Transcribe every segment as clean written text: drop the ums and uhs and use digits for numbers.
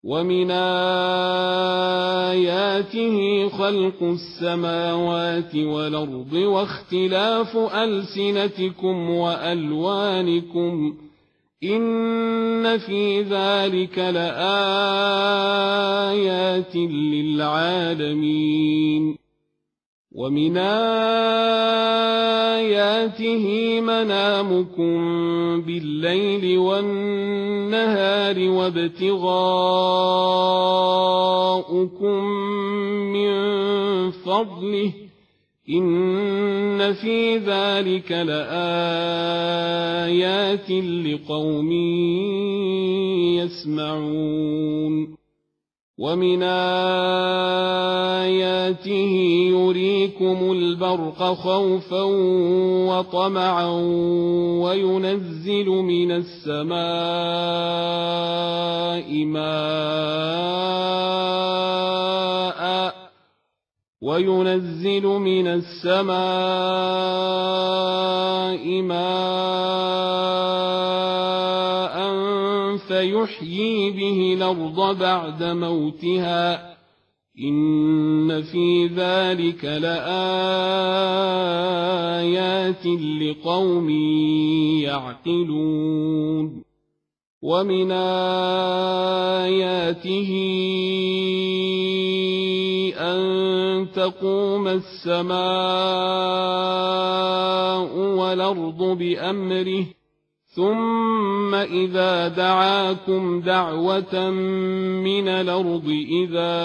ومن آياته خلق السماوات والأرض واختلاف ألسنتكم وألوانكم إن في ذلك لآيات للعالمين ومن آياته منامكم بالليل والنهار وابتغاؤكم من فضله إن في ذلك لآيات لقوم يسمعون ومن آياته يريكم البرق خوفا وطمعا وينزل من السماء ماء فيحيي به الأرض بعد موتها إن في ذلك لآيات لقوم يعقلون ومن آياته أن تقوم السماء والأرض بأمره ثم إذا دعاكم دعوة من الأرض إذا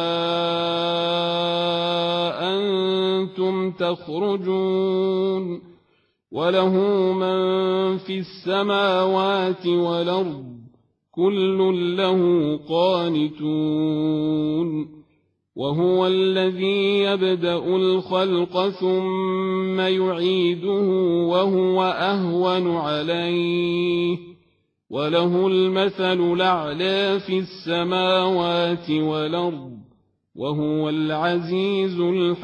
أنتم تخرجون وله من في السماوات والأرض كل له قانتون وهو الذي يبدأ الخلق ثم يعيده وهو أهون عليه وله المثل الأعلى في السماوات والأرض وهو العزيز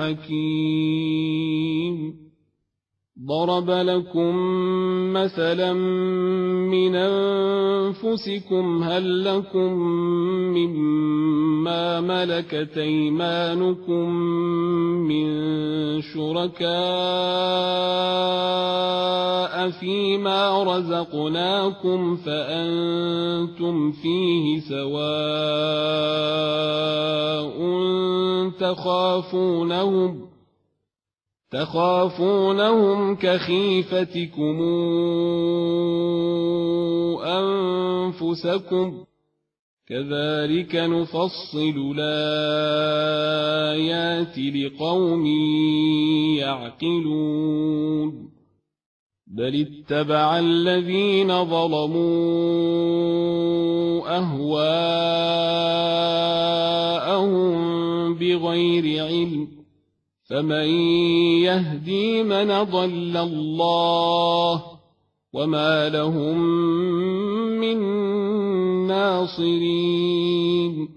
الحكيم ضرب لكم مثلا من أنفسكم هل لكم مما ملكت أيمانكم من شركاء فيما رزقناكم فأنتم فيه سواء تخافونهم كخيفتكم أنفسكم كذلك نفصل الآيات لقوم يعقلون بل اتبع الذين ظلموا أهواءهم بغير علم فمن يهدي من ضل الله وما لهم من ناصرين